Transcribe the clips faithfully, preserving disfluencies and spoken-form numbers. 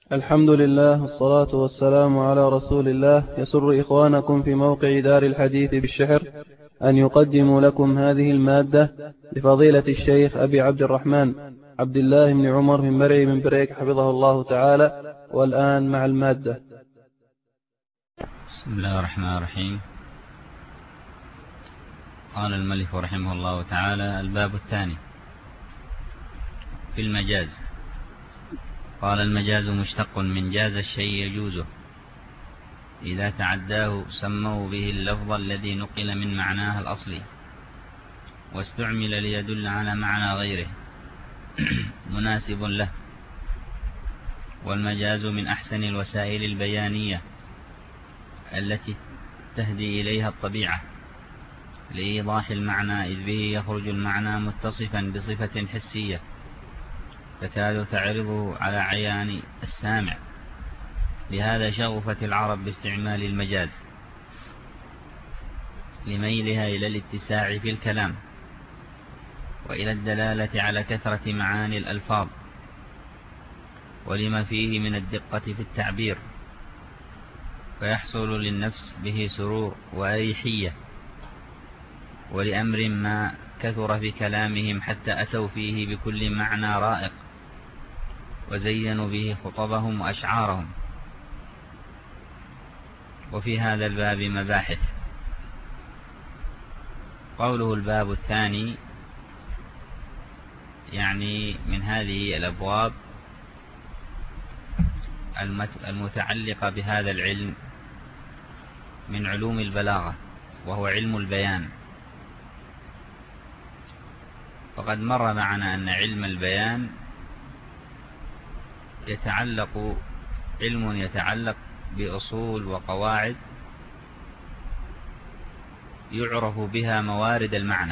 الحمد لله والصلاة والسلام على رسول الله. يسر إخوانكم في موقع دار الحديث بالشحر أن يقدموا لكم هذه المادة لفضيلة الشيخ أبي عبد الرحمن عبد الله بن عمر بن مرعي بن بريك حفظه الله تعالى. والآن مع المادة. بسم الله الرحمن الرحيم. قال الملك رحمه الله تعالى: الباب الثاني في المجاز. قال: المجاز مشتق من جاز الشيء يجوزه، إذا تعداه سموا به اللفظ الذي نقل من معناه الأصلي، واستعمل ليدل على معنى غيره مناسب له. والمجاز من أحسن الوسائل البيانية التي تهدي إليها الطبيعة لإيضاح المعنى، إذ به يخرج المعنى متصفا بصفة حسية تكاد تعرضه على عيان السامع. لهذا شغفت العرب باستعمال المجاز لميلها إلى الاتساع في الكلام، وإلى الدلالة على كثرة معاني الألفاظ، ولما فيه من الدقة في التعبير، فيحصل للنفس به سرور وأريحية. ولأمر ما كثر في كلامهم حتى أتوا فيه بكل معنى رائق، وزينوا به خطبهم وأشعارهم. وفي هذا الباب مباحث. قوله الباب الثاني يعني من هذه الأبواب المتعلقة بهذا العلم من علوم البلاغة، وهو علم البيان. فقد مر معنا أن علم البيان يتعلق علم يتعلق بأصول وقواعد يعرف بها موارد المعنى،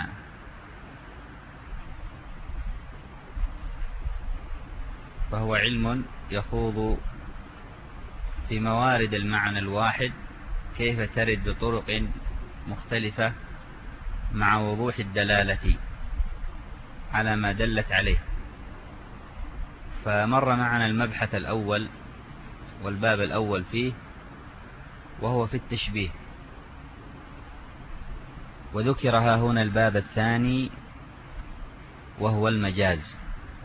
فهو علم يخوض في موارد المعنى الواحد، كيف ترد بطرق مختلفة مع وضوح الدلالة على ما دلت عليه. فمر معنا المبحث الأول والباب الأول فيه، وهو في التشبيه. وذكرها هنا الباب الثاني وهو المجاز.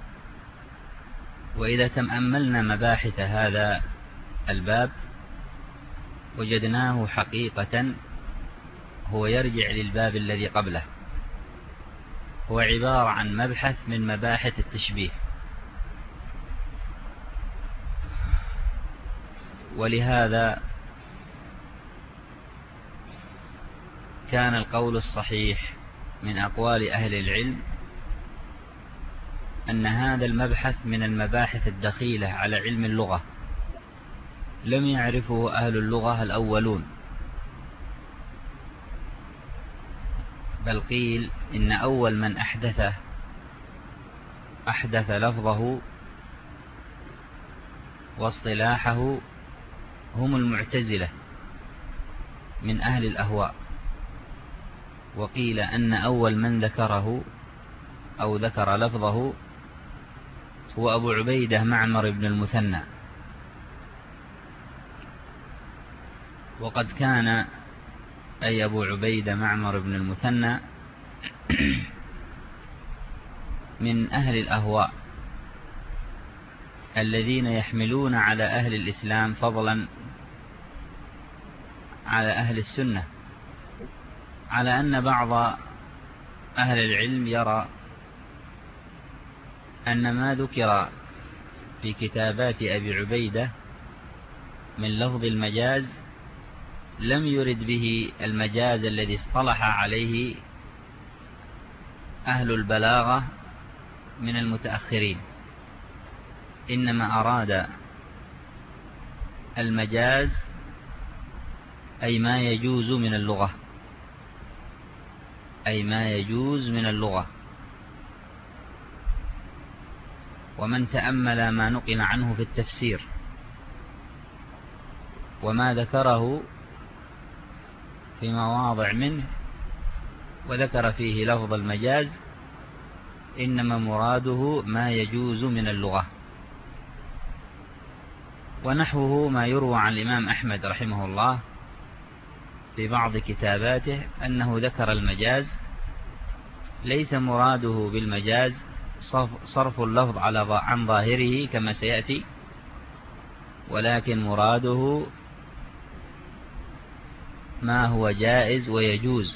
وإذا تأملنا مباحث هذا الباب وجدناه حقيقة هو يرجع للباب الذي قبله، هو عبارة عن مبحث من مباحث التشبيه. ولهذا كان القول الصحيح من أقوال أهل العلم أن هذا المبحث من المباحث الدخيلة على علم اللغة، لم يعرفه أهل اللغة الأولون، بل قيل إن أول من أحدثه أحدث لفظه واصطلاحه هم المعتزلة من أهل الأهواء. وقيل أن أول من ذكره أو ذكر لفظه هو أبو عبيدة معمر بن المثنى. وقد كان أي أبو عبيدة معمر بن المثنى من أهل الأهواء الذين يحملون على أهل الإسلام فضلا على أهل السنة، على أن بعض أهل العلم يرى أن ما ذكر في كتابات أبي عبيدة من لفظ المجاز لم يرد به المجاز الذي اصطلح عليه أهل البلاغة من المتأخرين، إنما أراد المجاز أي ما يجوز من اللغة، أي ما يجوز من اللغة. ومن تأمل ما نقل عنه في التفسير وما ذكره في مواضع منه وذكر فيه لفظ المجاز، إنما مراده ما يجوز من اللغة. ونحوه ما يروى عن الإمام أحمد رحمه الله في بعض كتاباته أنه ذكر المجاز ليس مراده بالمجاز صرف اللفظ على عن ظاهره كما سيأتي، ولكن مراده ما هو جائز ويجوز،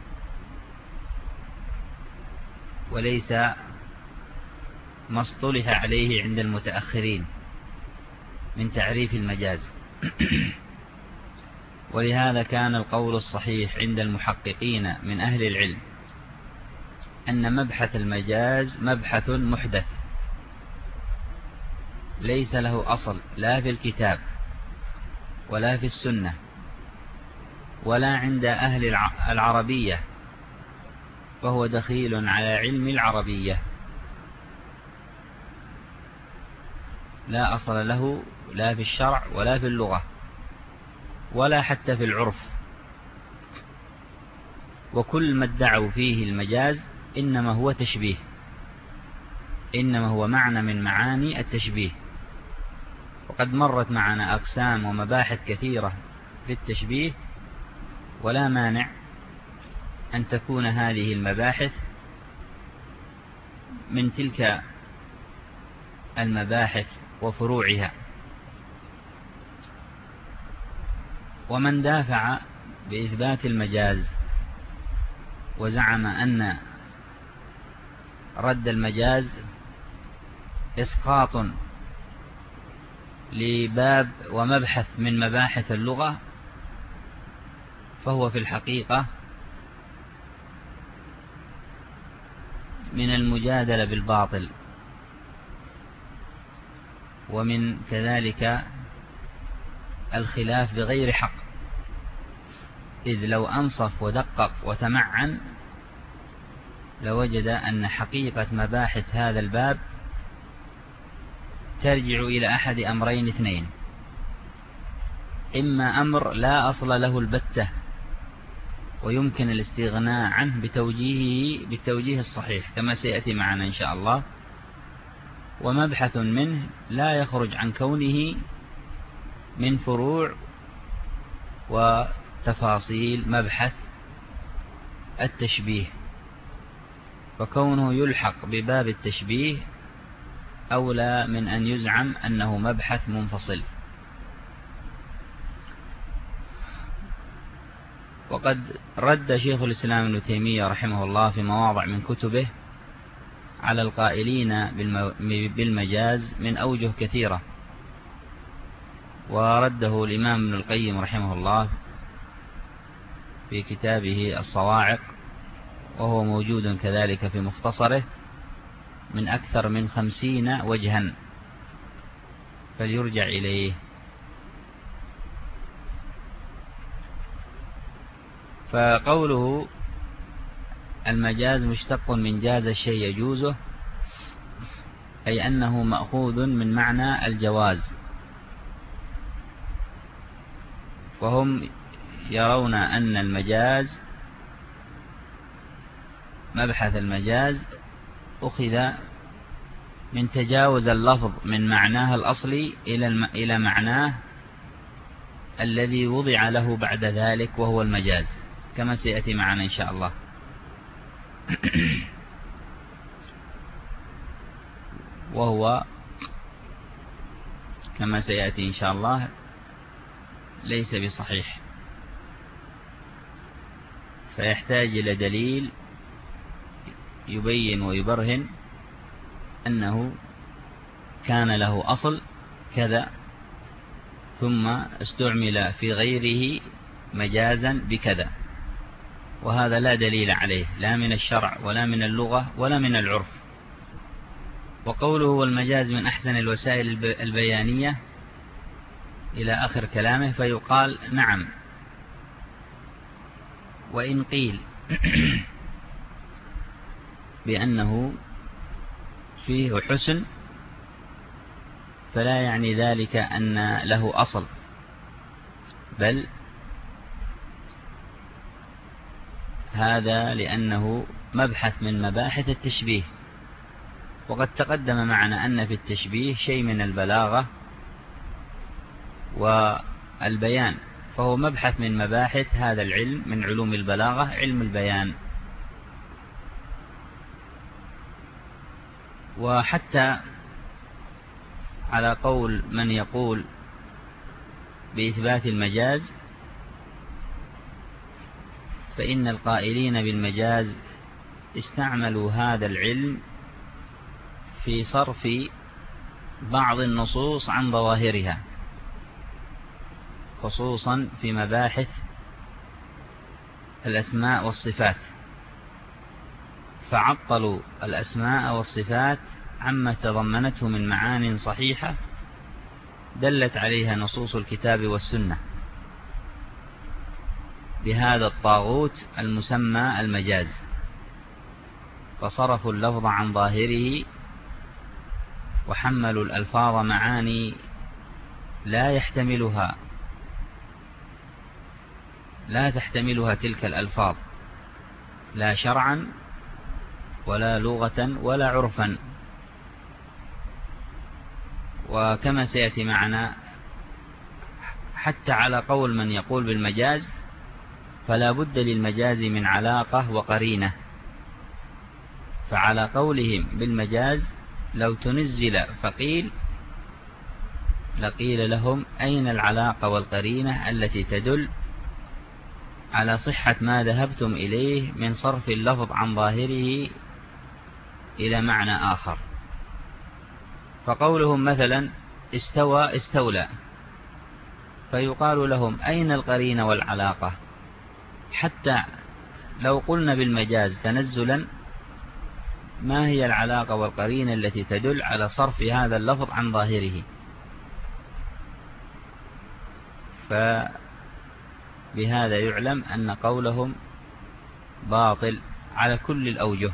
وليس ما اصطلح عليه عند المتأخرين من تعريف المجاز. ولهذا كان القول الصحيح عند المحققين من أهل العلم أن مبحث المجاز مبحث محدث ليس له أصل لا في الكتاب ولا في السنة ولا عند أهل العربية، فهو دخيل على علم العربية لا أصل له لا في الشرع ولا في اللغة ولا حتى في العرف. وكل ما ادعوا فيه المجاز إنما هو تشبيه، إنما هو معنى من معاني التشبيه. وقد مرت معنا أقسام ومباحث كثيرة في التشبيه، ولا مانع أن تكون هذه المباحث من تلك المباحث وفروعها. ومن دافع بإثبات المجاز وزعم أن رد المجاز إسقاط لباب ومبحث من مباحث اللغة، فهو في الحقيقة من المجادلة بالباطل، ومن كذلك الخلاف بغير حق، إذ لو أنصف ودقق وتمعن لوجد أن حقيقة مباحث هذا الباب ترجع إلى أحد أمرين اثنين: إما أمر لا أصل له البتة ويمكن الاستغناء عنه بتوجيهه بالتوجيه الصحيح كما سيأتي معنا إن شاء الله، ومبحث منه لا يخرج عن كونه من فروع وتفاصيل مبحث التشبيه، فكونه يلحق بباب التشبيه أولى من أن يزعم أنه مبحث منفصل. وقد رد شيخ الإسلام ابن تيمية رحمه الله في مواضع من كتبه على القائلين بالمجاز من أوجه كثيرة، ورده الإمام ابن القيم رحمه الله في كتابه الصواعق، وهو موجود كذلك في مختصره من أكثر من خمسين وجها، فليرجع إليه. فقوله المجاز مشتق من جاز الشيء يجوزه، أي أنه مأخوذ من معنى الجواز، فهم يرون أن المجاز مبحث المجاز أخذ من تجاوز اللفظ من معناه الأصلي إلى معناه الذي وضع له بعد ذلك وهو المجاز كما سيأتي معنا إن شاء الله. وهو كما سيأتي إن شاء الله ليس بصحيح، فيحتاج إلى دليل يبين ويبرهن أنه كان له أصل كذا ثم استعمل في غيره مجازا بكذا، وهذا لا دليل عليه لا من الشرع ولا من اللغة ولا من العرف. وقوله والمجاز من أحسن الوسائل البيانية إلى آخر كلامه، فيقال نعم، وإن قيل بأنه فيه حسن فلا يعني ذلك أن له أصل، بل هذا لأنه مبحث من مباحث التشبيه. وقد تقدم معنا أن في التشبيه شيء من البلاغة والبيان، فهو مبحث من مباحث هذا العلم من علوم البلاغة، علم البيان. وحتى على قول من يقول بإثبات المجاز، فإن القائلين بالمجاز استعملوا هذا العلم في صرف بعض النصوص عن ظواهرها، خصوصا في مباحث الأسماء والصفات، فعطلوا الأسماء والصفات عما تضمنته من معان صحيحة دلت عليها نصوص الكتاب والسنة بهذا الطاغوت المسمى المجاز، فصرفوا اللفظ عن ظاهره وحملوا الألفاظ معاني لا يحتملها لا تحتملها تلك الألفاظ، لا شرعا ولا لغة ولا عرفا. وكما سيأتي معنا، حتى على قول من يقول بالمجاز فلا بد للمجاز من علاقة وقرينة، فعلى قولهم بالمجاز لو تنزل فقيل لقيل لهم أين العلاقة والقرينة التي تدل على صحة ما ذهبتم إليه من صرف اللفظ عن ظاهره إلى معنى آخر. فقولهم مثلا استوى استولى، فيقال لهم أين القرينة والعلاقة؟ حتى لو قلنا بالمجاز تنزلا، ما هي العلاقة والقرينة التي تدل على صرف هذا اللفظ عن ظاهره؟ فبهذا يعلم أن قولهم باطل على كل الأوجه،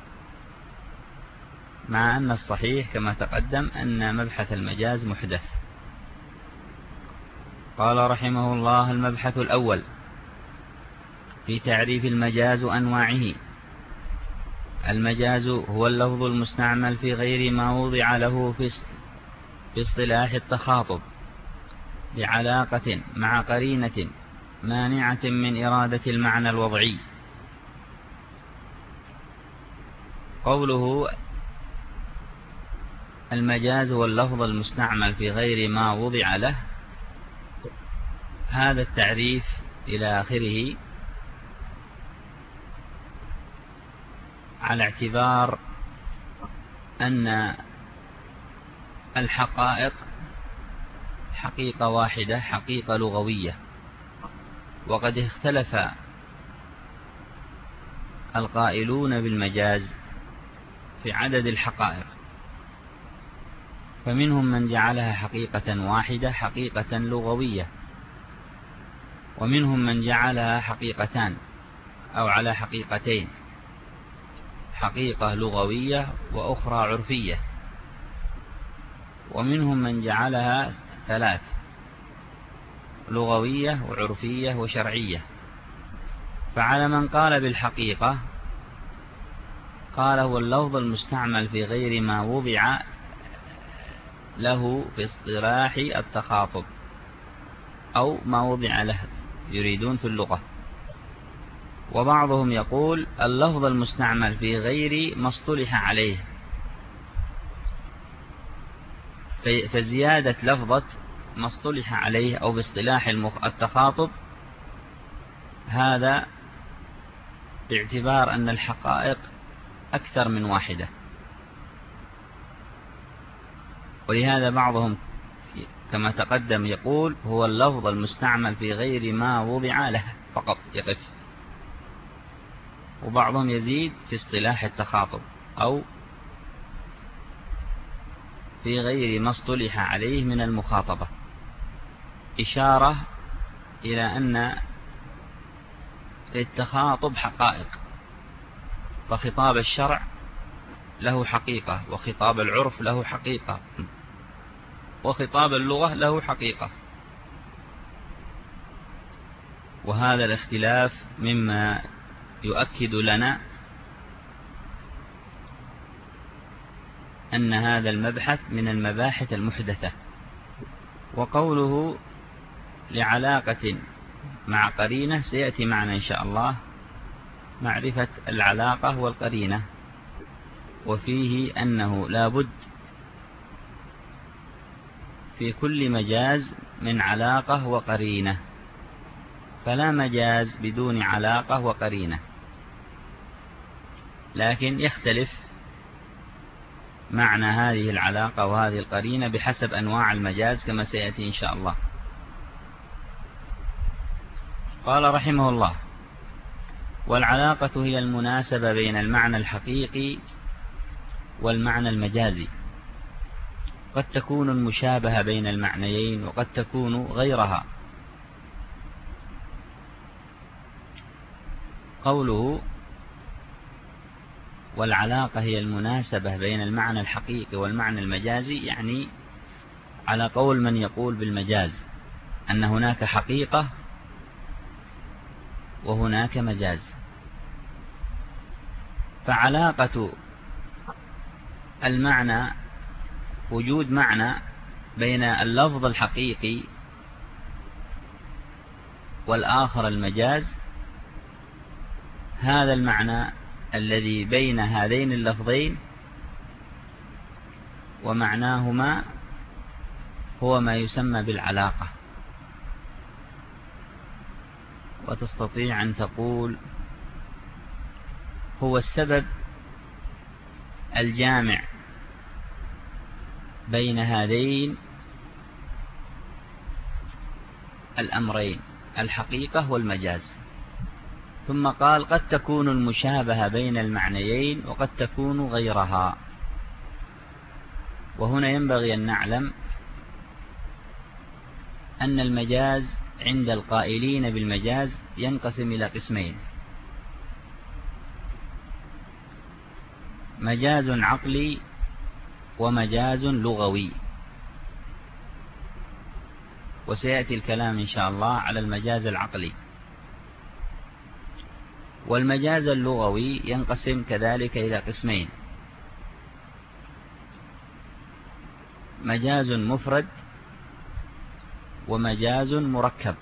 مع أن الصحيح كما تقدم أن مبحث المجاز محدث. قال رحمه الله: المبحث الأول في تعريف المجاز وأنواعه. المجاز هو اللفظ المستعمل في غير ما وضع له في اصطلاح التخاطب لعلاقة مع قرينة مانعة من إرادة المعنى الوضعي. قوله المجاز هو اللفظ المستعمل في غير ما وضع له، هذا التعريف إلى آخره على اعتبار أن الحقائق حقيقة واحدة، حقيقة لغوية، وقد اختلف القائلون بالمجاز في عدد الحقائق، فمنهم من جعلها حقيقة واحدة حقيقة لغوية، ومنهم من جعلها حقيقتان أو على حقيقتين، حقيقة لغوية وأخرى عرفية، ومنهم من جعلها ثلاث: لغوية وعرفية وشرعية. فعلى من قال بالحقيقة قال هو اللفظ المستعمل في غير ما وضع له في اصطلاح التخاطب أو ما وضع له يريدون في اللغة. وبعضهم يقول اللفظ المستعمل في غير ما اصطلح عليه، فزيادة لفظة ما اصطلح عليه أو باصطلاح التخاطب هذا باعتبار أن الحقائق أكثر من واحدة. ولهذا بعضهم كما تقدم يقول هو اللفظ المستعمل في غير ما وضع له فقط يقف، وبعضهم يزيد في اصطلاح التخاطب أو في غير ما اصطلح عليه من المخاطبة، إشارة إلى أن التخاطب حقائق، فخطاب الشرع له حقيقة، وخطاب العرف له حقيقة، وخطاب اللغة له حقيقة. وهذا الاختلاف مما يؤكد لنا أن هذا المبحث من المباحث المحدثة. وقوله لعلاقة مع قرينة، سيأتي معنا إن شاء الله معرفة العلاقة والقرينة، وفيه أنه لا بد في كل مجاز من علاقة وقرينة، فلا مجاز بدون علاقة وقرينة، لكن يختلف معنى هذه العلاقة وهذه القرينة بحسب أنواع المجاز كما سيأتي إن شاء الله. قال رحمه الله: والعلاقة هي المناسبة بين المعنى الحقيقي والمعنى المجازي، قد تكون المشابهة بين المعنيين وقد تكون غيرها. قوله والعلاقة هي المناسبة بين المعنى الحقيقي والمعنى المجازي، يعني على قول من يقول بالمجاز أن هناك حقيقة وهناك مجاز. فعلاقة المعنى وجود معنى بين اللفظ الحقيقي والآخر المجاز، هذا المعنى الذي بين هذين اللفظين ومعناهما هو ما يسمى بالعلاقة. وتستطيع أن تقول هو السبب الجامع بين هذين الأمرين الحقيقة والمجاز. ثم قال قد تكون المشابهة بين المعنيين وقد تكون غيرها. وهنا ينبغي أن نعلم أن المجاز عند القائلين بالمجاز ينقسم إلى قسمين: مجاز عقلي ومجاز لغوي. وسيأتي الكلام إن شاء الله على المجاز العقلي. والمجاز اللغوي ينقسم كذلك إلى قسمين: مجاز مفرد ومجاز مركب.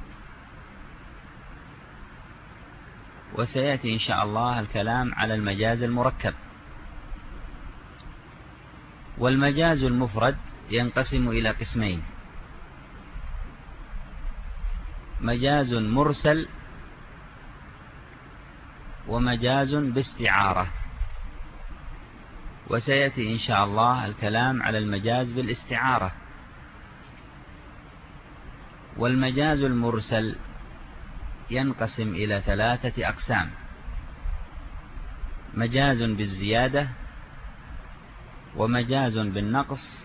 وسيأتي إن شاء الله الكلام على المجاز المركب. والمجاز المفرد ينقسم إلى قسمين: مجاز مرسل ومجاز باستعارة. وسيأتي إن شاء الله الكلام على المجاز بالاستعارة. والمجاز المرسل ينقسم إلى ثلاثة أقسام: مجاز بالزيادة ومجاز بالنقص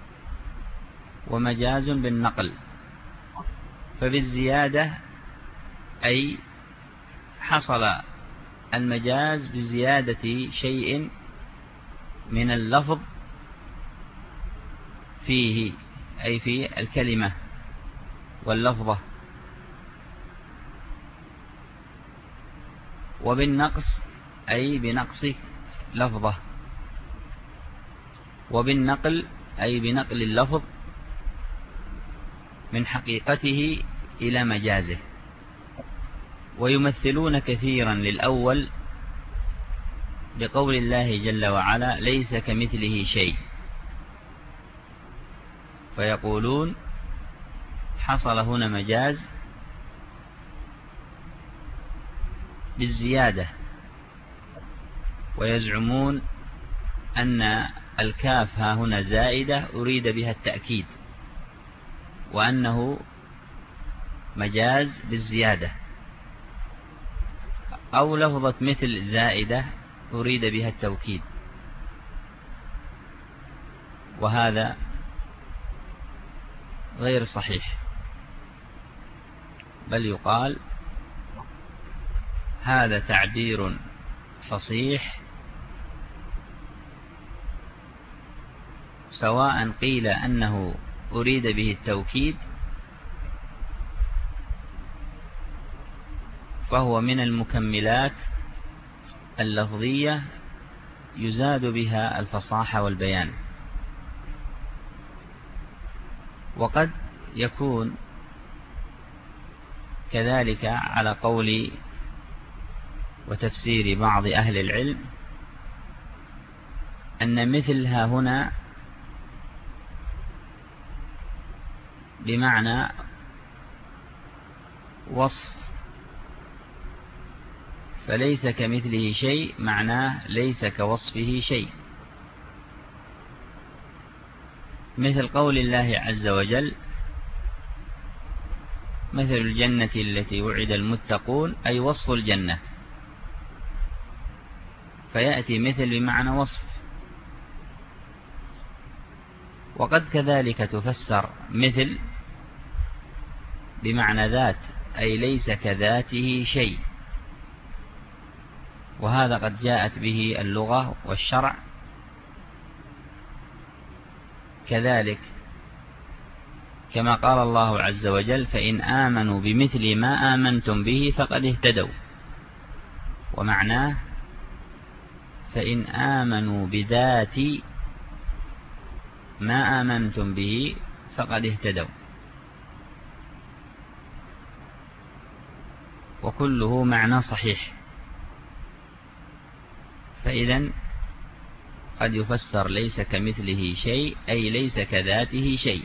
ومجاز بالنقل. فبالزيادة أي حصل المجاز بزيادة شيء من اللفظ فيه، أي في الكلمة واللفظة. وبالنقص أي بنقص لفظة. وبالنقل أي بنقل اللفظ من حقيقته إلى مجازه. ويمثلون كثيرا للأول بقول الله جل وعلا: ليس كمثله شيء. فيقولون حصل هنا مجاز بالزيادة، ويزعمون أن الكاف ها هنا زائدة أريد بها التأكيد، وأنه مجاز بالزيادة. أو لفظة مثل زائدة أريد بها التوكيد، وهذا غير صحيح، بل يقال هذا تعبير فصيح، سواء قيل أنه أريد به التوكيد فهو من المكملات اللفظية يزاد بها الفصاحة والبيان. وقد يكون كذلك على قول وتفسير بعض أهل العلم أن مثلها هنا بمعنى وصف، فليس كمثله شيء معناه ليس كوصفه شيء، مثل قول الله عز وجل مثل الجنة التي وعد المتقون، أي وصف الجنة، فيأتي مثل بمعنى وصف. وقد كذلك تفسر مثل بمعنى ذات، أي ليس كذاته شيء، وهذا قد جاءت به اللغة والشرع كذلك، كما قال الله عز وجل فإن آمنوا بمثل ما آمنتم به فقد اهتدوا، ومعناه فإن آمنوا بذات ما آمنتم به فقد اهتدوا، وكله معنى صحيح. فإذا قد يفسر ليس كمثله شيء، أي ليس كذاته شيء،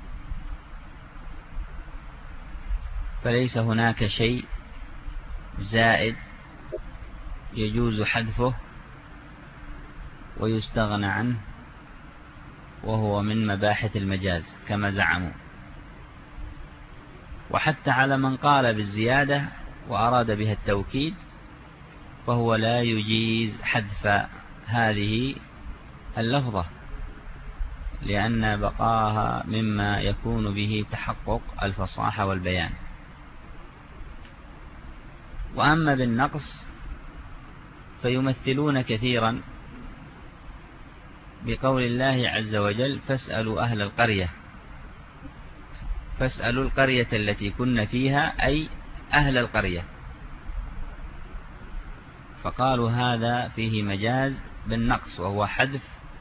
فليس هناك شيء زائد يجوز حذفه ويستغنى عنه، وهو من مباحث المجاز كما زعموا. وحتى على من قال بالزيادة وأراد بها التوكيد فهو لا يجيز حذف هذه اللفظة، لأن بقاها مما يكون به تحقق الفصاحة والبيان. وأما بالنقص فيمثلون كثيرا بقول الله عز وجل فاسألوا أهل القرية، فاسألوا القرية التي كنا فيها، أي أهل القرية، فقالوا هذا فيه مجاز بالنقص وهو حذف،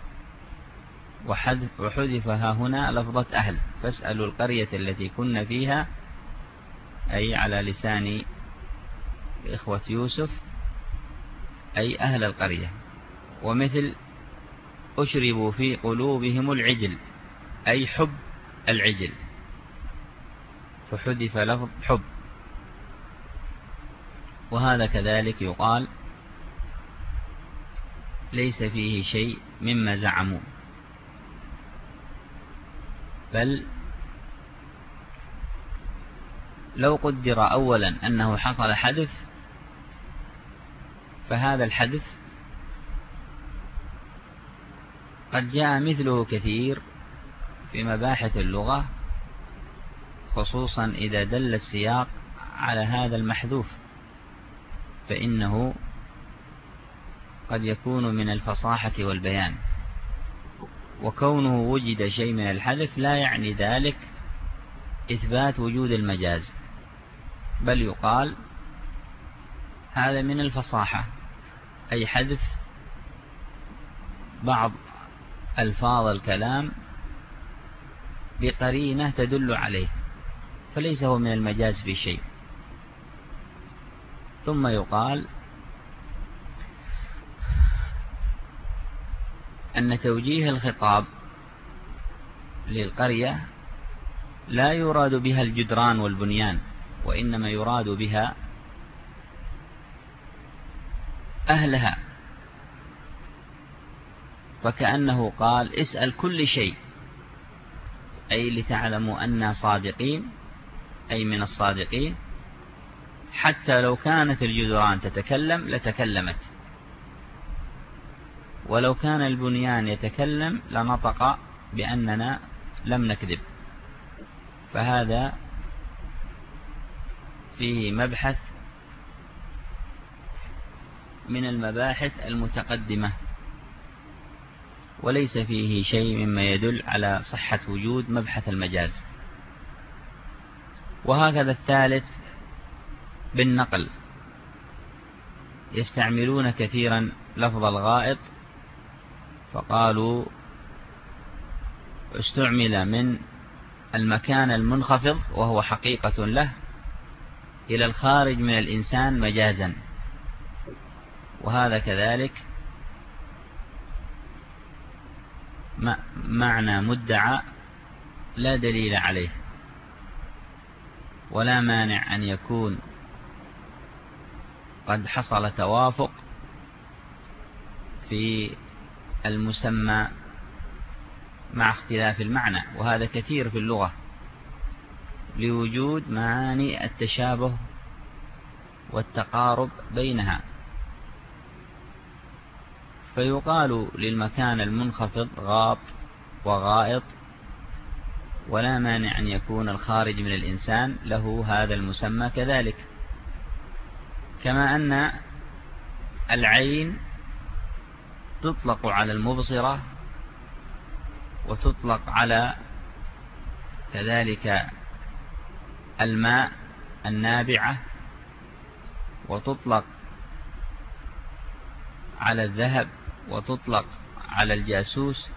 وحذف وحذفها هنا لفظة أهل، فاسألوا القرية التي كنا فيها، أي على لسان إخوة يوسف أي أهل القرية. ومثل أشربوا في قلوبهم العجل، أي حب العجل، فحذف لفظ حب، وهذا كذلك يقال ليس فيه شيء مما زعموا، بل لو قدر أولا أنه حصل حذف فهذا الحذف قد جاء مثله كثير في مباحث اللغة، خصوصا إذا دل السياق على هذا المحذوف، فإنه قد يكون من الفصاحة والبيان. وكونه وجد شيء من الحذف لا يعني ذلك إثبات وجود المجاز، بل يقال هذا من الفصاحة، أي حذف بعض ألفاظ الكلام بقرينة تدل عليه، فليس هو من المجاز في شيء. ثم يقال أن توجيه الخطاب للقرية لا يراد بها الجدران والبنيان، وإنما يراد بها أهلها، فكأنه قال اسأل كل شيء، أي لتعلموا أننا صادقين، أي من الصادقين، حتى لو كانت الجدران تتكلم لتكلمت، ولو كان البنيان يتكلم لنطق بأننا لم نكذب. فهذا فيه مبحث من المباحث المتقدمة، وليس فيه شيء مما يدل على صحة وجود مبحث المجاز. وهكذا الثالث بالنقل، يستعملون كثيرا لفظ الغائط، فقالوا استعمل من المكان المنخفض وهو حقيقة له إلى الخارج من الإنسان مجازا، وهذا كذلك معنى مدعى لا دليل عليه، ولا مانع أن يكون قد حصل توافق في المسمى مع اختلاف المعنى، وهذا كثير في اللغة لوجود معاني التشابه والتقارب بينها. فيقال للمكان المنخفض غاط وغائط، ولا مانع أن يكون الخارج من الإنسان له هذا المسمى كذلك. كما أن العين تطلق على المبصرة، وتطلق على كذلك الماء النابعة، وتطلق على الذهب، وتطلق على الجاسوس.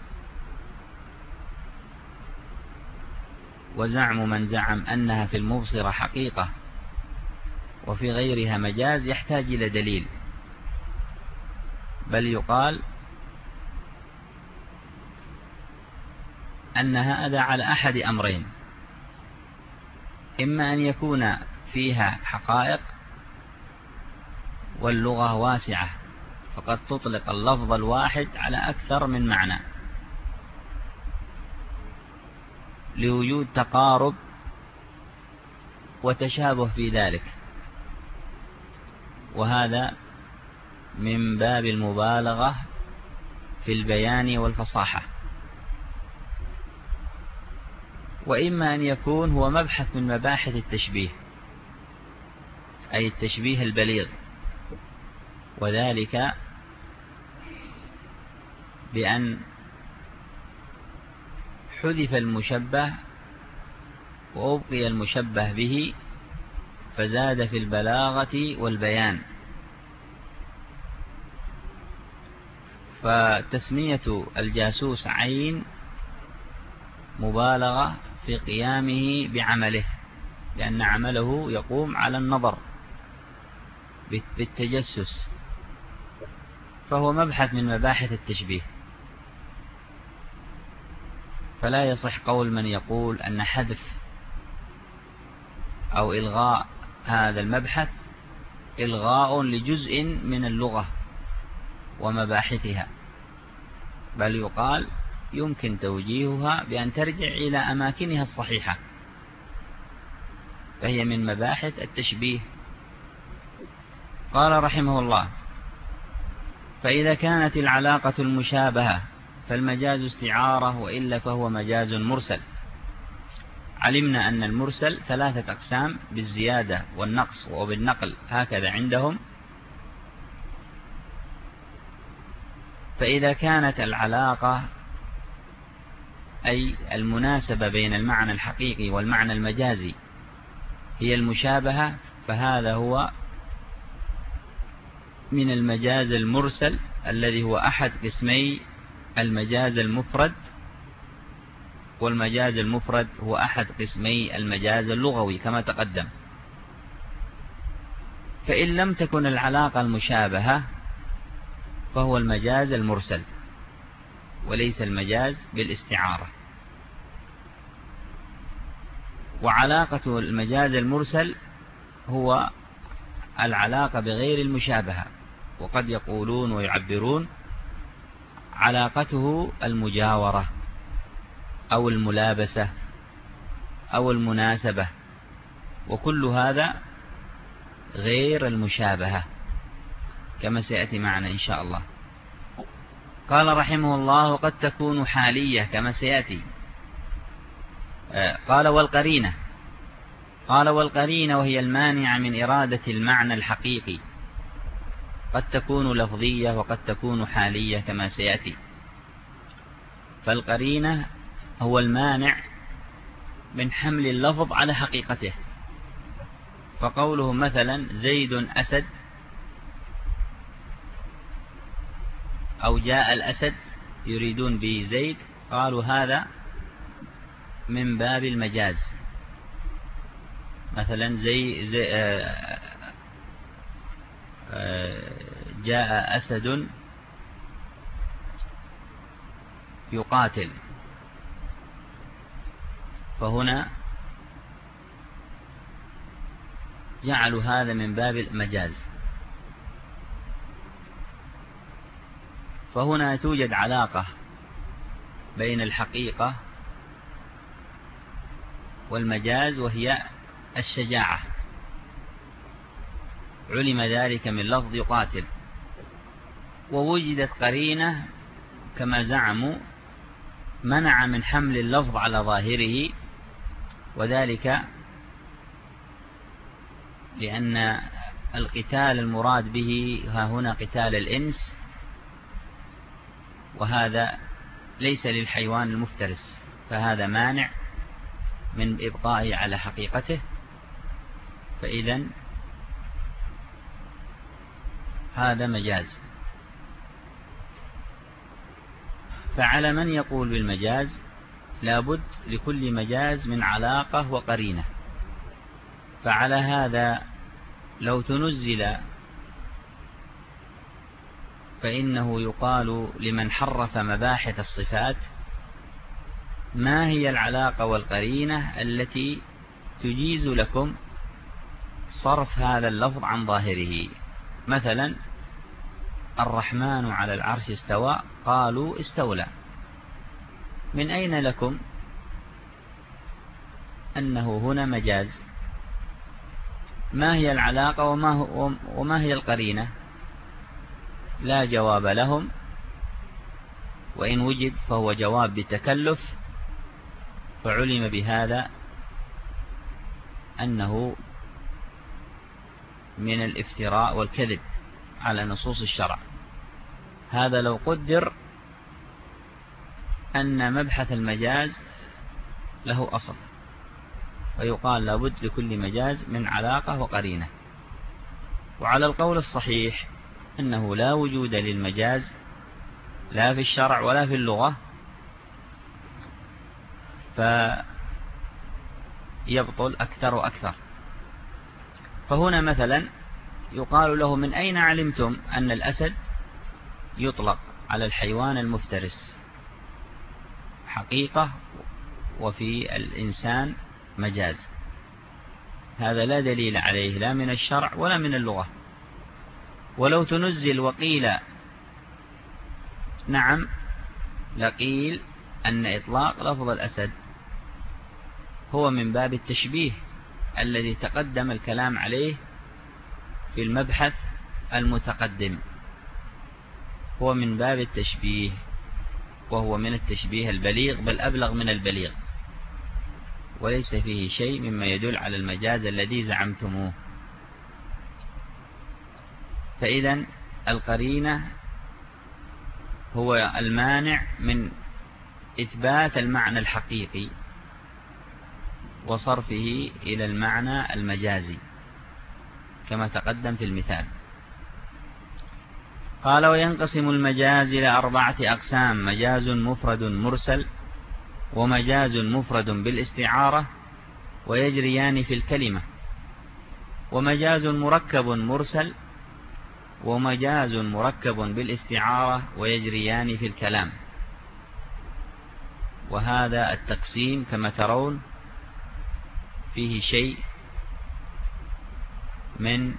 وزعم من زعم أنها في المبصرة حقيقة وفي غيرها مجاز يحتاج إلى دليل، بل يقال أن هذا على أحد أمرين: إما أن يكون فيها حقائق واللغة واسعة فقد تطلق اللفظ الواحد على أكثر من معنى لوجود تقارب وتشابه في ذلك، وهذا من باب المبالغة في البيان والفصاحة. وإما أن يكون هو مبحث من مباحث التشبيه، أي التشبيه البليغ، وذلك بأن حذف المشبه وأبقي المشبه به، فزاد في البلاغة والبيان. فتسمية الجاسوس عين مبالغة في قيامه بعمله، لأن عمله يقوم على النظر بالتجسس، فهو مبحث من مباحث التشبيه. فلا يصح قول من يقول أن حذف أو إلغاء هذا المبحث إلغاء لجزء من اللغة ومباحثها، بل يقال يمكن توجيهها بأن ترجع إلى أماكنها الصحيحة، فهي من مباحث التشبيه. قال رحمه الله: فإذا كانت العلاقة المشابهة فالمجاز استعارة، وإلا فهو مجاز مرسل. علمنا أن المرسل ثلاثة أقسام: بالزيادة والنقص وبالنقل، هكذا عندهم. فإذا كانت العلاقة أي المناسبة بين المعنى الحقيقي والمعنى المجازي هي المشابهة، فهذا هو من المجاز المرسل الذي هو أحد قسمي المجاز المفرد، والمجاز المفرد هو أحد قسمي المجاز اللغوي كما تقدم. فإن لم تكن العلاقة المشابهة فهو المجاز المرسل وليس المجاز بالاستعارة. وعلاقة المجاز المرسل هو العلاقة بغير المشابهة، وقد يقولون ويعبرون علاقته المجاورة أو الملابسة أو المناسبة، وكل هذا غير المشابهة كما سيأتي معنا إن شاء الله. قال رحمه الله: وقد تكون حالية كما سيأتي. قال: والقرينة. قال: والقرينة وهي المانعة من إرادة المعنى الحقيقي، قد تكون لفظية وقد تكون حالية كما سيأتي. فالقرينة هو المانع من حمل اللفظ على حقيقته، فقوله مثلا زيد أسد أو جاء الأسد يريدون به زيد، قالوا هذا من باب المجاز، مثلا زي, زي جاء أسد يقاتل، فهنا جعلوا هذا من باب المجاز. فهنا توجد علاقة بين الحقيقة والمجاز، وهي الشجاعة، علم ذلك من لفظ يقاتل، ووجدت قرينة كما زعموا منع من حمل اللفظ على ظاهره، وذلك لأن القتال المراد به ها هنا قتال الإنس، وهذا ليس للحيوان المفترس، فهذا مانع من إبقائه على حقيقته. فإذن هذا مجاز. فعلى من يقول بالمجاز لابد لكل مجاز من علاقة وقرينة. فعلى هذا لو تنزل فإنه يقال لمن حرف مباحث الصفات ما هي العلاقة والقرينة التي تجيز لكم صرف هذا اللفظ عن ظاهره. مثلا الرحمن على العرش استوى، قالوا استولى، من أين لكم أنه هنا مجاز؟ ما هي العلاقة وما, هو وما هي القرينة؟ لا جواب لهم، وإن وجد فهو جواب بتكلف، فعلم بهذا أنه من الافتراء والكذب على نصوص الشرع. هذا لو قدر أن مبحث المجاز له أصل، ويقال لابد لكل مجاز من علاقة وقرينة. وعلى القول الصحيح أنه لا وجود للمجاز لا في الشرع ولا في اللغة، فيبطل أكثر وأكثر. فهنا مثلا يقال له من أين علمتم أن الأسد يطلق على الحيوان المفترس حقيقة وفي الإنسان مجاز؟ هذا لا دليل عليه لا من الشرع ولا من اللغة. ولو تنزل وقيل نعم لقيل أن إطلاق لفظ الأسد هو من باب التشبيه الذي تقدم الكلام عليه في المبحث المتقدم، هو من باب التشبيه، وهو من التشبيه البليغ، بل أبلغ من البليغ، وليس فيه شيء مما يدل على المجاز الذي زعمتموه. فإذن القرينة هو المانع من إثبات المعنى الحقيقي وصرفه إلى المعنى المجازي كما تقدم في المثال. قال: وينقسم المجاز إلى أربعة أقسام: مجاز مفرد مرسل، ومجاز مفرد بالاستعارة ويجريان في الكلمة، ومجاز مركب مرسل، ومجاز مركب بالاستعارة ويجريان في الكلام. وهذا التقسيم كما ترون فيه شيء من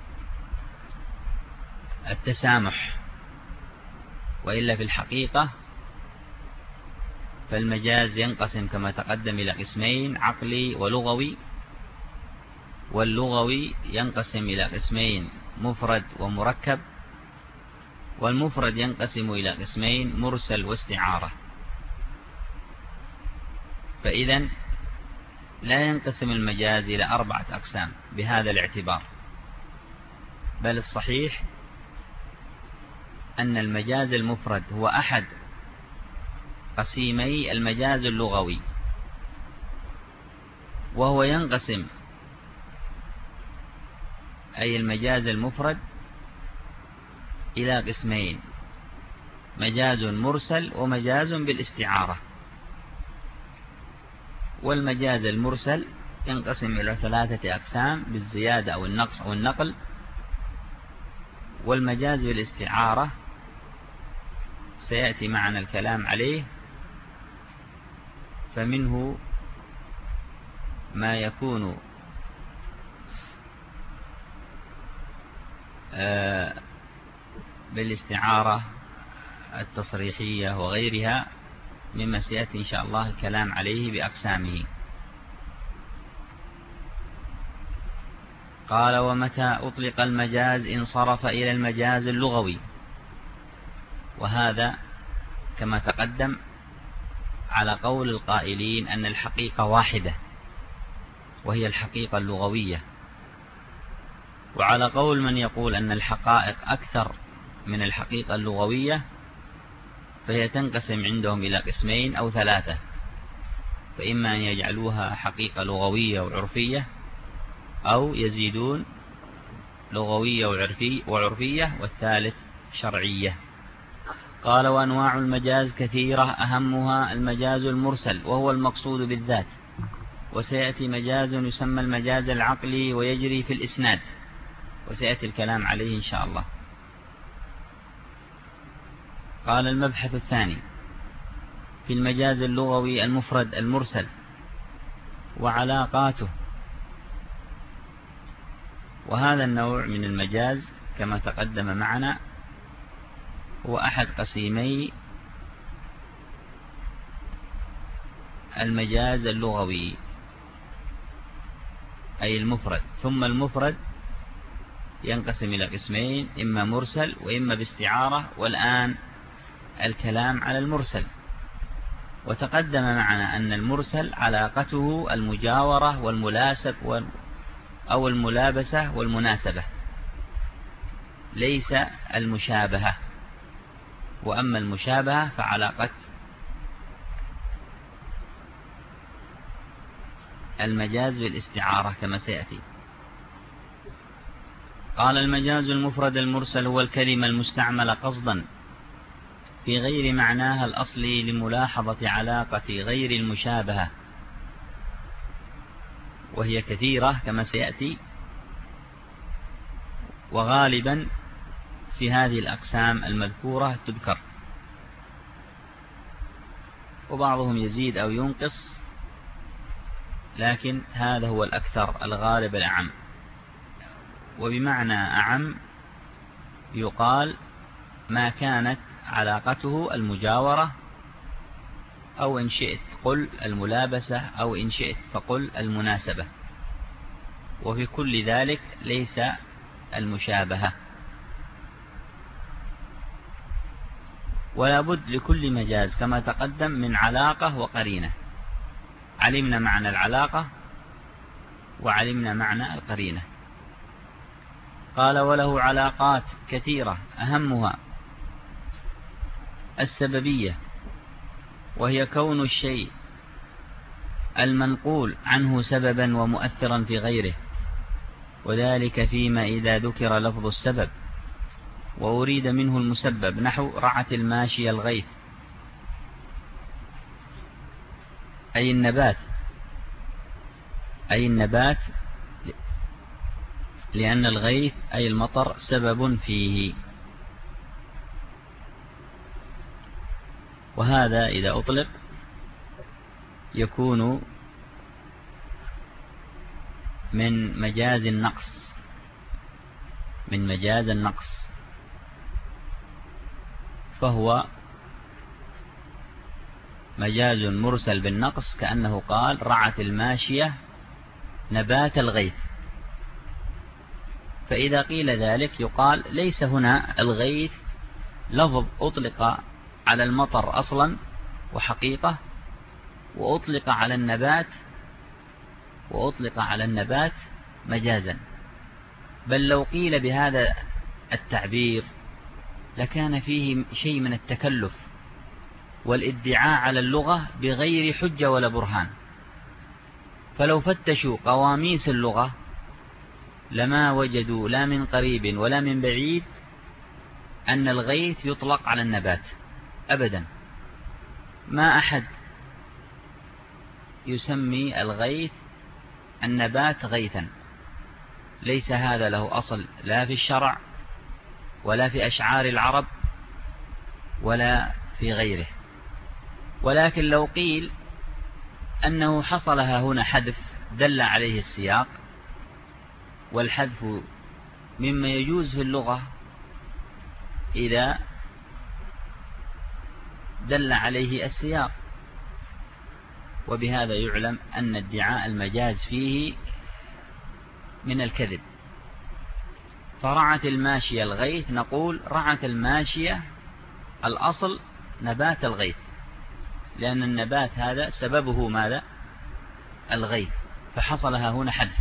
التسامح، وإلا في الحقيقة فالمجاز ينقسم كما تقدم إلى قسمين: عقلي ولغوي. واللغوي ينقسم إلى قسمين: مفرد ومركب. والمفرد ينقسم إلى قسمين: مرسل واستعارة. فإذن لا ينقسم المجاز إلى أربعة أقسام بهذا الاعتبار، بل الصحيح أن المجاز المفرد هو أحد قسيمي المجاز اللغوي، وهو ينقسم أي المجاز المفرد إلى قسمين: مجاز مرسل ومجاز بالاستعارة. والمجاز المرسل ينقسم إلى ثلاثة أقسام بالزيادة أو النقص أو النقل. والمجاز بالاستعارة سيأتي معنا الكلام عليه، فمنه ما يكون بالاستعارة التصريحية وغيرها، مما سيأتي إن شاء الله الكلام عليه بأقسامه. قال: ومتى أطلق المجاز انصرف إلى المجاز اللغوي. وهذا كما تقدم على قول القائلين أن الحقيقة واحدة وهي الحقيقة اللغوية، وعلى قول من يقول أن الحقائق أكثر من الحقيقة اللغوية، فهي تنقسم عندهم إلى قسمين أو ثلاثة، فإما أن يجعلوها حقيقة لغوية وعرفية، أو يزيدون لغوية وعرفية، والثالث شرعية. قال: وأنواع المجاز كثيرة، أهمها المجاز المرسل وهو المقصود بالذات. وسيأتي مجاز يسمى المجاز العقلي ويجري في الإسناد، وسيأتي الكلام عليه إن شاء الله. قال: المبحث الثاني في المجاز اللغوي المفرد المرسل وعلاقاته. وهذا النوع من المجاز كما تقدم معنا هو أحد قسيمي المجاز اللغوي، أي المفرد. ثم المفرد ينقسم إلى قسمين، إما مرسل وإما باستعارة، والآن الكلام على المرسل. وتقدم معنا أن المرسل علاقته المجاورة والملاسب أو الملابسة والمناسبة، ليس المشابهة. وأما المشابهة فعلاقة المجاز بالاستعارة كما سيأتي. قال: المجاز المفرد المرسل هو الكلمة المستعملة قصدا في غير معناها الأصلي لملاحظة علاقة غير المشابهة، وهي كثيرة كما سيأتي، وغالبا في هذه الأقسام المذكورة تذكر، وبعضهم يزيد أو ينقص، لكن هذا هو الأكثر الغالب الأعم. وبمعنى أعم يقال ما كانت علاقته المجاورة، أو إن شئت قل الملابسة، أو إن شئت فقل المناسبة، وفي كل ذلك ليس المشابهة. ولا بد لكل مجاز كما تقدم من علاقة وقرينة. علمنا معنى العلاقة وعلمنا معنى القرينة. قال: وله علاقات كثيرة، أهمها السببية، وهي كون الشيء المنقول عنه سببا ومؤثرا في غيره، وذلك فيما إذا ذكر لفظ السبب وأريد منه المسبب، نحو رعت الماشية الغيث، أي النبات أي النبات لأن الغيث أي المطر سبب فيه. وهذا إذا أطلق يكون من مجاز النقص من مجاز النقص فهو مجاز مرسل بالنقص، كأنه قال رعت الماشية نبات الغيث. فإذا قيل ذلك يقال ليس هنا الغيث لفظ أطلق على المطر أصلا وحقيقة، وأطلق على النبات وأطلق على النبات مجازا، بل لو قيل بهذا التعبير لكان فيه شيء من التكلف والادعاء على اللغة بغير حجة ولا برهان. فلو فتشوا قواميس اللغة لما وجدوا لا من قريب ولا من بعيد أن الغيث يطلق على النبات أبدا. ما أحد يسمي الغيث النبات غيثا، ليس هذا له أصل لا في الشرع ولا في أشعار العرب ولا في غيره. ولكن لو قيل أنه حصلها هنا حذف دل عليه السياق، والحذف مما يجوز في اللغة إذا دل عليه السياق، وبهذا يعلم أن ادعاء المجاز فيه من الكذب. فرعت الماشية الغيث، نقول رعت الماشية الأصل نبات الغيث، لأن النبات هذا سببه ماذا؟ الغيث، فحصلها هنا حذف،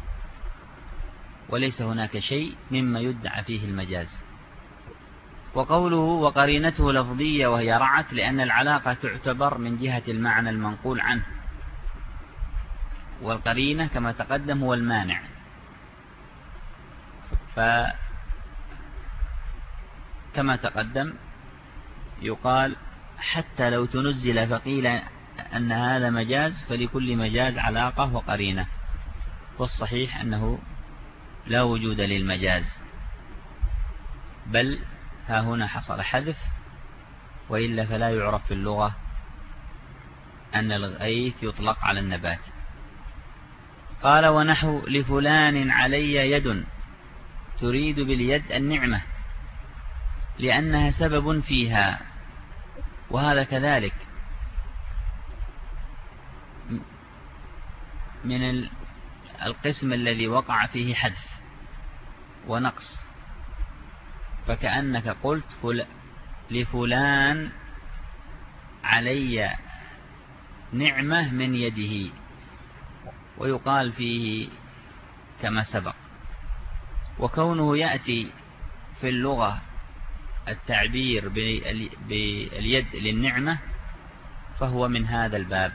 وليس هناك شيء مما يدعى فيه المجاز. وقوله وقرينته لفظية وهي رعت، لأن العلاقة تعتبر من جهة المعنى المنقول عنه، والقرينة كما تقدم هو المانع. فكما تقدم يقال حتى لو تنزل فقيل أن هذا مجاز، فلكل مجاز علاقة وقرينة، والصحيح أنه لا وجود للمجاز، بل ها هنا حصل حذف، وإلا فلا يعرف في اللغة أن الغيث يطلق على النبات. قال ونحو لفلان علي يد، تريد باليد النعمة لأنها سبب فيها، وهذا كذلك من القسم الذي وقع فيه حذف ونقص، فكأنك قلت فل... لفلان علي نعمة من يده، ويقال فيه كما سبق. وكونه يأتي في اللغة التعبير باليد للنعمة فهو من هذا الباب،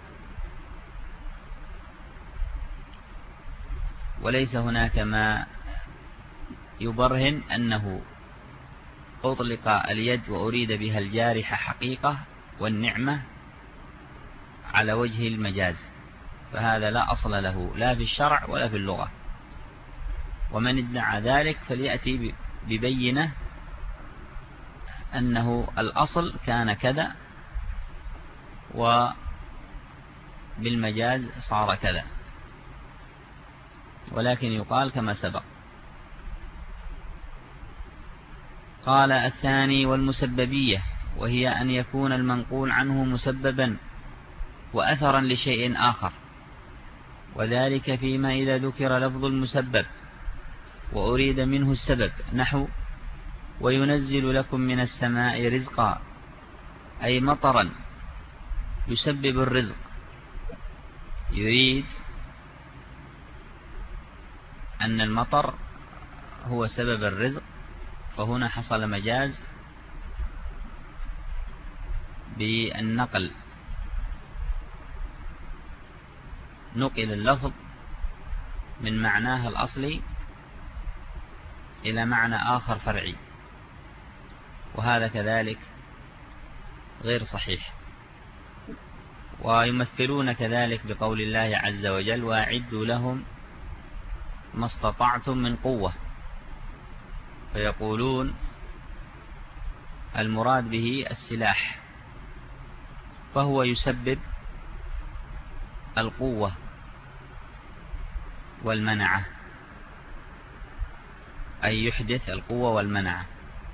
وليس هناك ما يبرهن أنه أطلق اليد وأريد بها الجارحة حقيقة والنعمة على وجه المجاز، فهذا لا أصل له لا في الشرع ولا في اللغة. ومن ادعى ذلك فليأتي ببينة أنه الأصل كان كذا وبالمجاز صار كذا، ولكن يقال كما سبق. قال الثاني والمسببية، وهي أن يكون المنقول عنه مسببا وأثرا لشيء آخر، وذلك فيما إذا ذكر لفظ المسبب وأريد منه السبب، نحو وينزل لكم من السماء رزقا، أي مطرا يسبب الرزق، يريد أن المطر هو سبب الرزق، فهنا حصل مجاز بالنقل، نقل اللفظ من معناه الأصلي إلى معنى آخر فرعي، وهذا كذلك غير صحيح. ويمثلون كذلك بقول الله عز وجل وأعدوا لهم ما استطعتم من قوة، فيقولون المراد به السلاح، فهو يسبب القوة والمنعة، أي يحدث القوة والمنعة.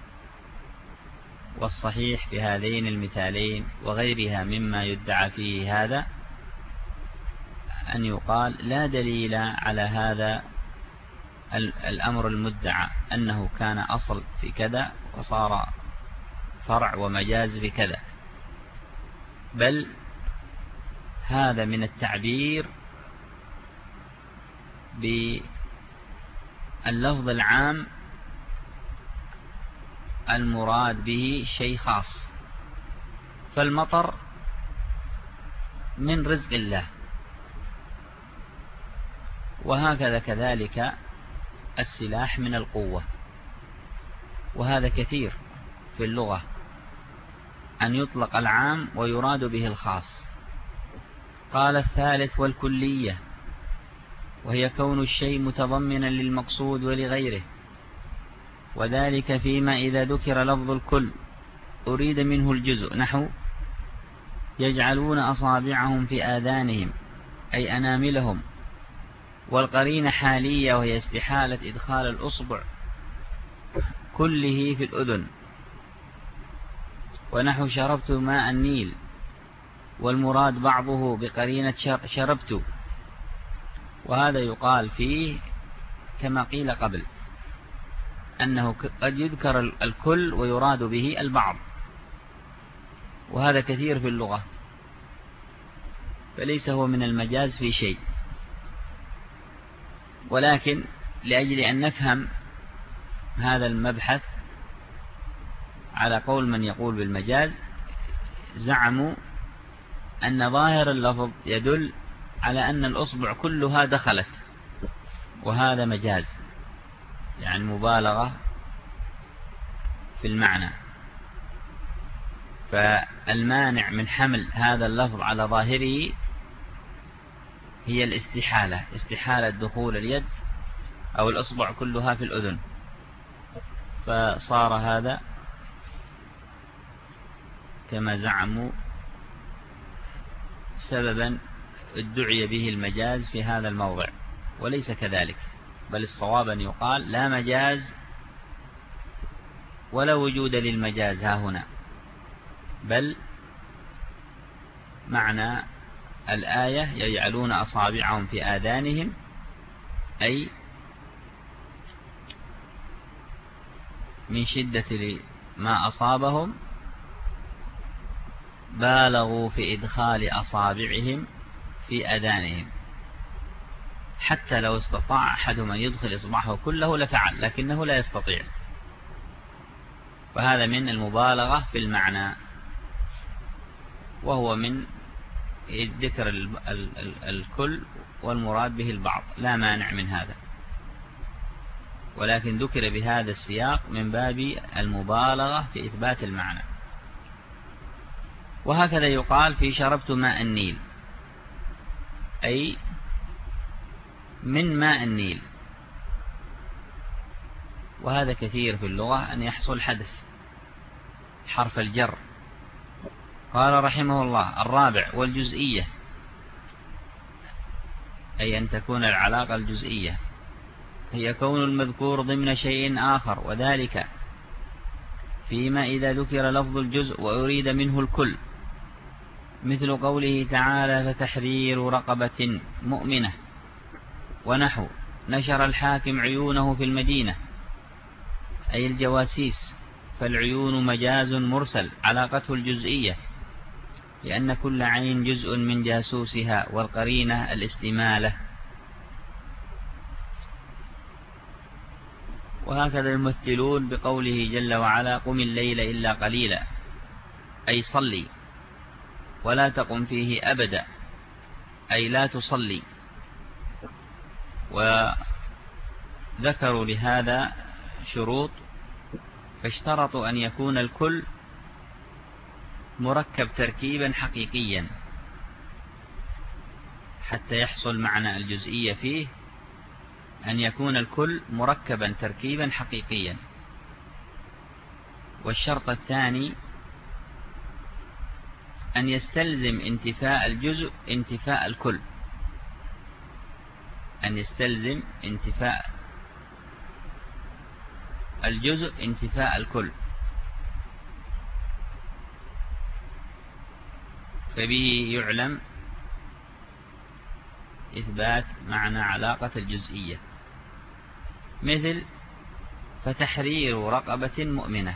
والصحيح في هذين المثالين وغيرها مما يدعى فيه هذا أن يقال لا دليل على هذا الأمر المدعى أنه كان أصل في كذا وصار فرع ومجاز في كذا، بل هذا من التعبير باللفظ العام المراد به شيء خاص، فالمطر من رزق الله، وهكذا كذلك السلاح من القوة، وهذا كثير في اللغة أن يطلق العام ويراد به الخاص. قال الثالث والكلية، وهي كون الشيء متضمنا للمقصود ولغيره، وذلك فيما إذا ذكر لفظ الكل أريد منه الجزء، نحو يجعلون أصابعهم في آذانهم أي أناملهم، والقرينة حالية وهي استحالة إدخال الأصبع كله في الأذن، ونحو شربت ماء النيل، والمراد بعضه بقرينة شربت، وهذا يقال فيه كما قيل قبل أنه قد يذكر الكل ويراد به البعض، وهذا كثير في اللغة، فليس هو من المجاز في شيء. ولكن لأجل أن نفهم هذا المبحث على قول من يقول بالمجاز، زعموا أن ظاهر اللفظ يدل على أن الأصبع كلها دخلت، وهذا مجاز، يعني مبالغة في المعنى. فالمانع من حمل هذا اللفظ على ظاهره هي الاستحالة، استحالة دخول اليد أو الأصبع كلها في الأذن، فصار هذا كما زعموا سببا ادعي به المجاز في هذا الموضع، وليس كذلك، بل الصواب أن يقال لا مجاز ولا وجود للمجاز ها هنا، بل معنى الآية يجعلون أصابعهم في آذانهم أي من شدة ما أصابهم بالغوا في إدخال أصابعهم في آذانهم، حتى لو استطاع أحدهم أن يدخل إصبعه كله لفعل، لكنه لا يستطيع، فهذا من المبالغة في المعنى، وهو من ذكر الكل والمراد به البعض، لا مانع من هذا، ولكن ذكر بهذا السياق من باب المبالغة في إثبات المعنى. وهكذا يقال في شربت ماء النيل، أي من ماء النيل، وهذا كثير في اللغة أن يحصل حذف حرف الجر. قال رحمه الله: الرابع والجزئية، أي أن تكون العلاقة الجزئية، هي كون المذكور ضمن شيء آخر، وذلك فيما إذا ذكر لفظ الجزء وأريد منه الكل، مثل قوله تعالى: فتحرير رقبة مؤمنة، ونحو نشر الحاكم عيونه في المدينة، أي الجواسيس، فالعيون مجاز مرسل علاقته الجزئية، لأن كل عين جزء من جاسوسها، والقرينة الاستمالة. وهكذا الممثلون بقوله جل وعلا: قم الليل إلا قليلا، أي صلي، ولا تقم فيه أبدا، أي لا تصلي. وذكروا لهذا شروط، فاشترطوا أن يكون الكل مركب تركيبا حقيقيا حتى يحصل معنى الجزئية فيه، أن يكون الكل مركبا تركيبا حقيقيا. والشرط الثاني أن يستلزم انتفاء الجزء انتفاء الكل، أن يستلزم انتفاء الجزء انتفاء الكل، فبه يعلم إثبات معنى علاقة الجزئية، مثل فتحرير رقبة مؤمنة،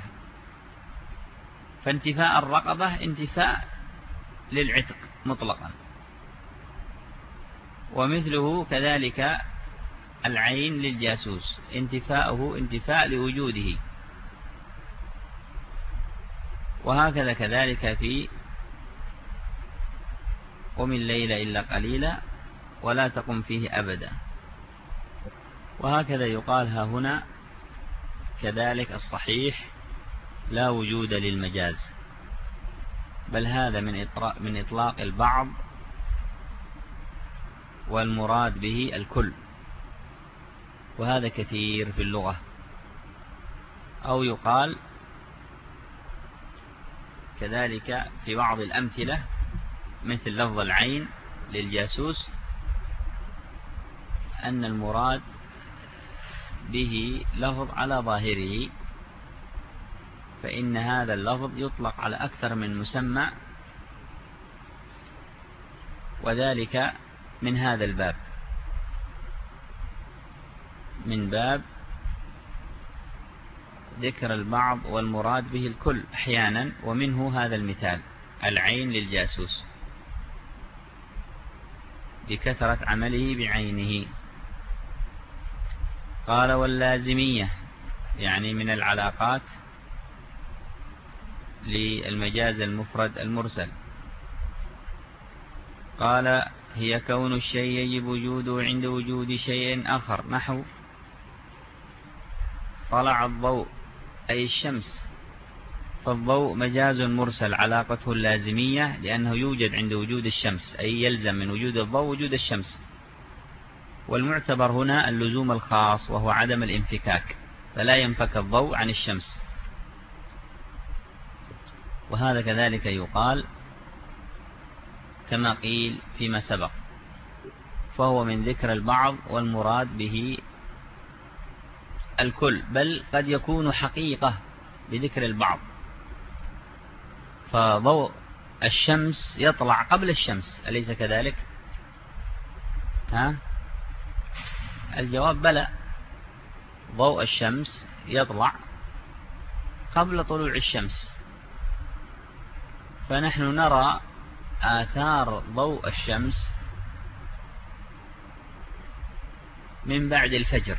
فانتفاء الرقبة انتفاء للعتق مطلقا، ومثله كذلك العين للجاسوس، انتفاؤه انتفاء لوجوده. وهكذا كذلك في قم الليل إلا قليلا ولا تقم فيه أبدا. وهكذا يقال ها هنا كذلك الصحيح لا وجود للمجاز، بل هذا من إطلاق, من إطلاق البعض والمراد به الكل، وهذا كثير في اللغة. أو يقال كذلك في بعض الأمثلة مثل لفظ العين للجاسوس أن المراد به لفظ على ظاهره، فإن هذا اللفظ يطلق على أكثر من مسمى، وذلك من هذا الباب، من باب ذكر البعض والمراد به الكل أحيانا، ومنه هذا المثال العين للجاسوس بكثرة عمله بعينه. قال واللازمية يعني من العلاقات للمجاز المفرد المرسل. قال هي كون الشيء يجب وجوده عند وجود شيء آخر، نحو طلع الضوء أي الشمس، فالضوء مجاز مرسل علاقته اللازمية لأنه يوجد عند وجود الشمس، أي يلزم من وجود الضوء وجود الشمس. والمعتبر هنا اللزوم الخاص وهو عدم الانفكاك، فلا ينفك الضوء عن الشمس. وهذا كذلك يقال كما قيل فيما سبق، فهو من ذكر البعض والمراد به الكل، بل قد يكون حقيقة بذكر البعض، فضوء الشمس يطلع قبل الشمس، أليس كذلك؟ ها؟ الجواب بلى، ضوء الشمس يطلع قبل طلوع الشمس، فنحن نرى آثار ضوء الشمس من بعد الفجر،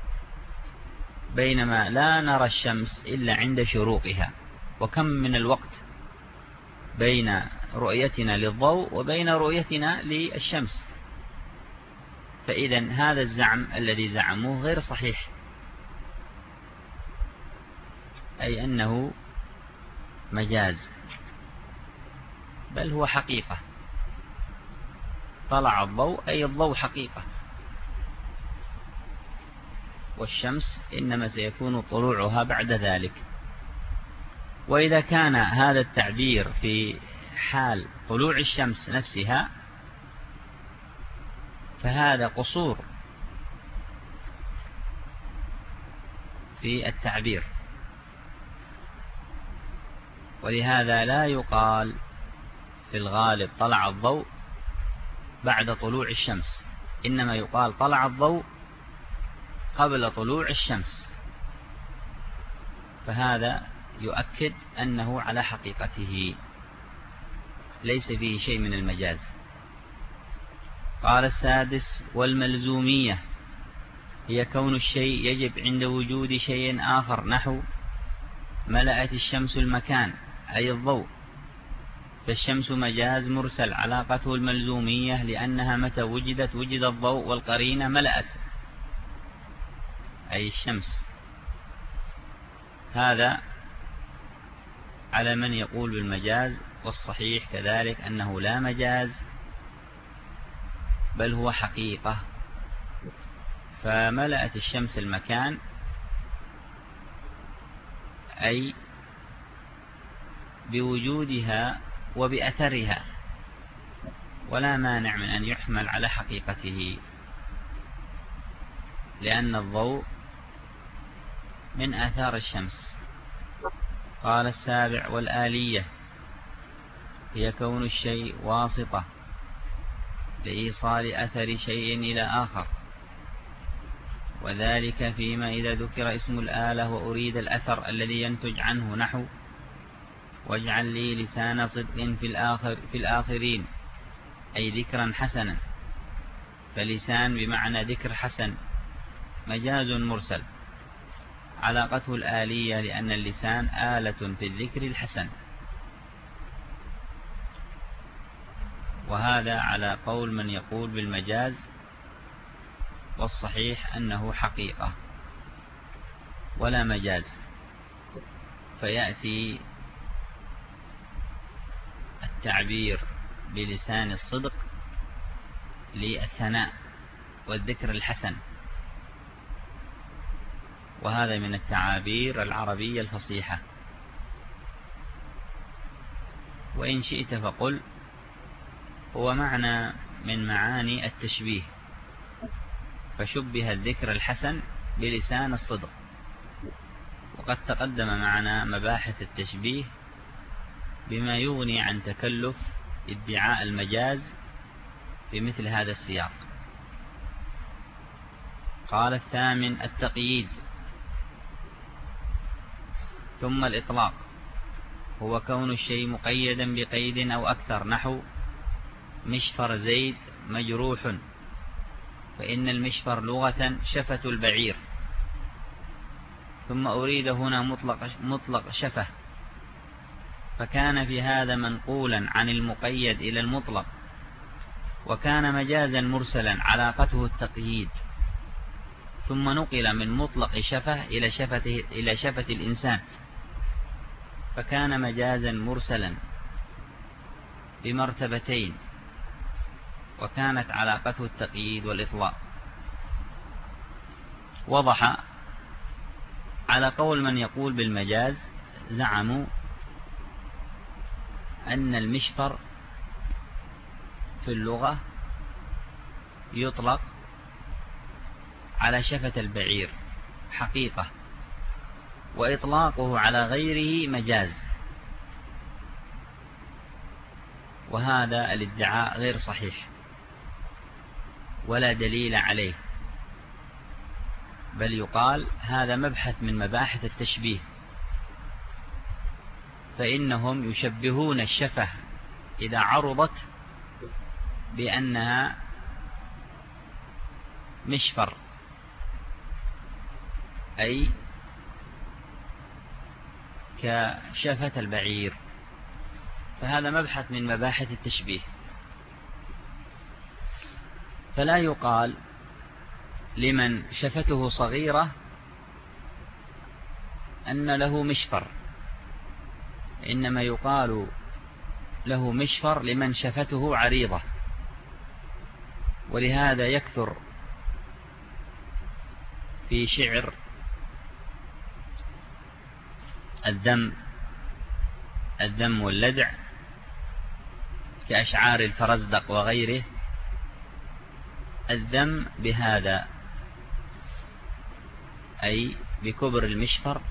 بينما لا نرى الشمس إلا عند شروقها. وكم من الوقت بين رؤيتنا للضوء وبين رؤيتنا للشمس، فإذا هذا الزعم الذي زعموه غير صحيح، أي أنه مجاز، بل هو حقيقة. طلع الضوء أي الضوء حقيقة، والشمس إنما سيكون طلوعها بعد ذلك. وإذا كان هذا التعبير في حال طلوع الشمس نفسها فهذا قصور في التعبير، ولهذا لا يقال في الغالب طلع الضوء بعد طلوع الشمس، إنما يقال طلع الضوء قبل طلوع الشمس، فهذا يؤكد أنه على حقيقته ليس فيه شيء من المجاز. قال السادس والملزومية هي كون الشيء يجب عند وجود شيء آخر، نحو ملأت الشمس المكان أي الضوء، فالشمس مجاز مرسل علاقته الملزومية لأنها متى وجدت وجد الضوء، والقرينة ملأت أي الشمس. هذا على من يقول بالمجاز، والصحيح كذلك أنه لا مجاز بل هو حقيقة. فملأت الشمس المكان أي بوجودها وبأثرها، ولا مانع من أن يحمل على حقيقته، لأن الضوء من آثار الشمس. قال السابع والآلية هي كون الشيء واسطة لإيصال أثر شيء إلى آخر، وذلك فيما إذا ذكر اسم الآلة وأريد الأثر الذي ينتج عنه، نحو واجعل لي لسان صدق في الآخر في الآخرين أي ذكرا حسنا، فلسان بمعنى ذكر حسن مجاز مرسل علاقته الآلية لأن اللسان آلة في الذكر الحسن. وهذا على قول من يقول بالمجاز، والصحيح أنه حقيقة ولا مجاز. فيأتي التعبير بلسان الصدق للثناء والذكر الحسن، وهذا من التعابير العربية الفصيحة. وإن شئت فقل هو معنى من معاني التشبيه، فشبه الذكر الحسن بلسان الصدق. وقد تقدم معنا مباحث التشبيه بما يغني عن تكلف ادعاء المجاز بمثل هذا السياق. قال الثامن التقييد. ثم الإطلاق هو كون الشيء مقيدا بقيد أو أكثر، نحو مشفر زيد مجروح، فإن المشفر لغة شفة البعير. ثم أريد هنا مطلق, مطلق شفة، فكان في هذا منقولا عن المقيد إلى المطلق، وكان مجازا مرسلا علاقته التقييد، ثم نقل من مطلق شفة إلى شفة, إلى شفة الإنسان، فكان مجازا مرسلا بمرتبتين، وكانت علاقته التقييد والإطلاق. وضح على قول من يقول بالمجاز، زعموا أن المشفر في اللغة يطلق على شفة البعير حقيقة، وإطلاقه على غيره مجاز، وهذا الادعاء غير صحيح ولا دليل عليه، بل يقال هذا مبحث من مباحث التشبيه، فإنهم يشبهون الشفة إذا عرضت بأنها مشفر، أي كشفة البعير، فهذا مبحث من مباحث التشبيه. فلا يقال لمن شفته صغيرة أن له مشفر، إنما يقال له مشفر لمن شفته عريضة. ولهذا يكثر في شعر الذم الذم واللدع كأشعار الفرزدق وغيره الذم بهذا، أي بكبر المشفر،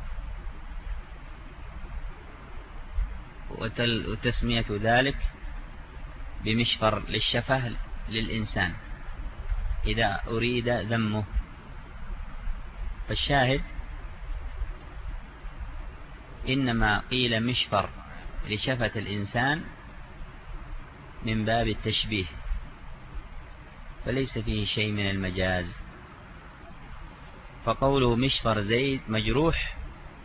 وتسمية ذلك بمشفر للشفة للإنسان إذا أريد ذمه. فالشاهد إنما قيل مشفر لشفة الإنسان من باب التشبيه، فليس فيه شيء من المجاز. فقوله مشفر زيد مجروح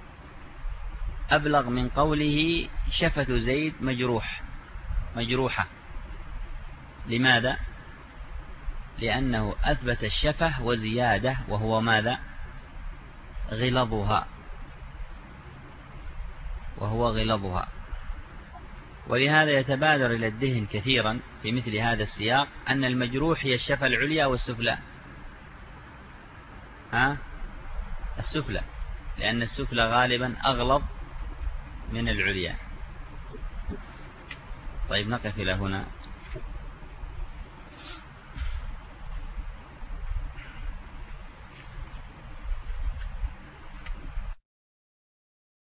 أبلغ من قوله شفة زيد مجروح مجروحة. لماذا؟ لأنه أثبت الشفة وزيادة، وهو ماذا؟ غلظها، وهو غلظها. ولهذا يتبادر إلى الذهن كثيرا في مثل هذا السياق أن المجروح هي الشفة العليا والسفلى. ها؟ السفلى، لأن السفلى غالبا أغلظ من العليا. طيب نقف إلى هنا.